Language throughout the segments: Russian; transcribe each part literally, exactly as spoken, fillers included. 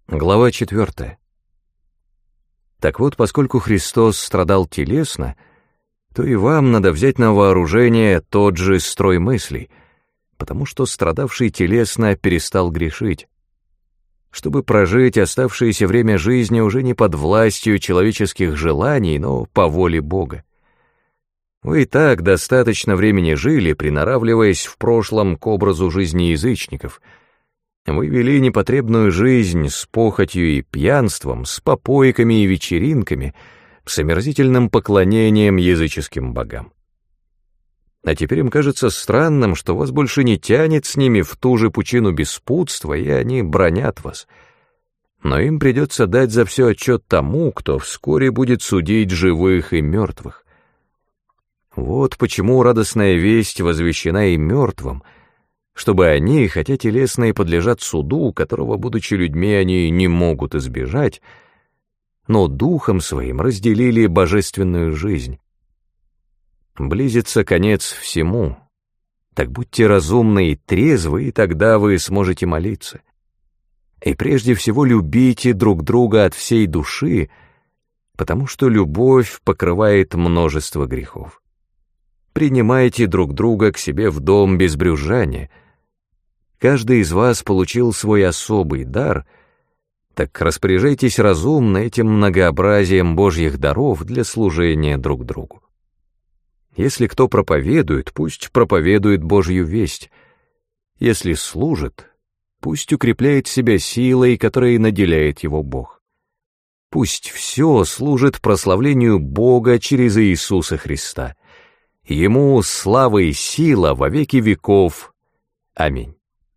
Глава четвертая. Так вот, поскольку Христос страдал телесно, то и вам надо взять на вооружение тот же строй мыслей, потому что страдавший телесно перестал грешить, чтобы прожить оставшееся время жизни уже не под властью человеческих желаний, но по воле Бога. Вы и так достаточно времени жили, приноравливаясь в прошлом к образу жизни язычников. Вы вели непотребную жизнь с похотью и пьянством, с попойками и вечеринками, с омерзительным поклонением языческим богам. А теперь им кажется странным, что вас больше не тянет с ними в ту же пучину беспутства, и они бранят вас. Но им придется дать за все отчет тому, кто вскоре будет судить живых и мертвых. Вот почему радостная весть возвещена и мертвым, чтобы они, хотя телесно и подлежат суду, которого, будучи людьми, они не могут избежать, но духом своим разделили божественную жизнь. Близится конец всему. Так будьте разумны и трезвы, и тогда вы сможете молиться. И прежде всего любите друг друга от всей души, потому что любовь покрывает множество грехов. Принимайте друг друга к себе в дом без брюзжания. Каждый из вас получил свой особый дар, так распоряжайтесь разумно этим многообразием Божьих даров для служения друг другу. Если кто проповедует, пусть проповедует Божью весть. Если служит, пусть укрепляет себя силой, которой наделяет его Бог. Пусть все служит прославлению Бога через Иисуса Христа. Ему слава и сила во веки веков. Аминь.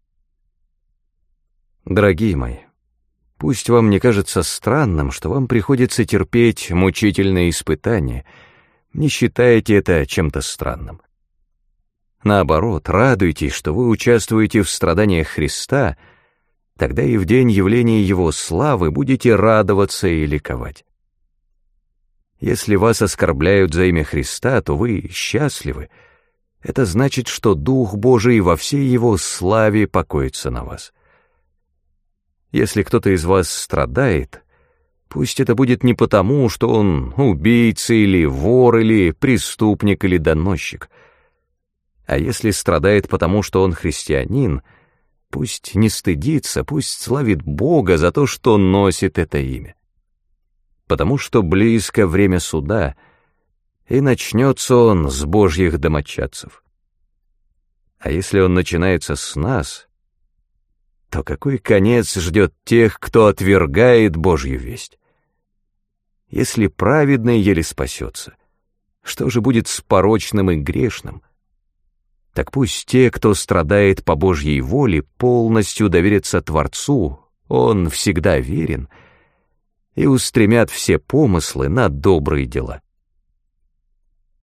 Дорогие мои, пусть вам не кажется странным, что вам приходится терпеть мучительные испытания. Не считайте это чем-то странным. Наоборот, радуйтесь, что вы участвуете в страданиях Христа, тогда и в день явления Его славы будете радоваться и ликовать. Если вас оскорбляют за имя Христа, то вы счастливы. Это значит, что Дух Божий во всей Его славе покоится на вас. Если кто-то из вас страдает, пусть это будет не потому, что он убийца или вор или преступник или доносчик. А если страдает потому, что он христианин, пусть не стыдится, пусть славит Бога за то, что носит это имя. Потому что близко время суда, и начнется он с Божьих домочадцев. А если он начинается с нас, то какой конец ждет тех, кто отвергает Божью весть? Если праведный еле спасется, что же будет с порочным и грешным? Так пусть те, кто страдает по Божьей воле, полностью доверятся Творцу, Он всегда верен, и устремят все помыслы на добрые дела.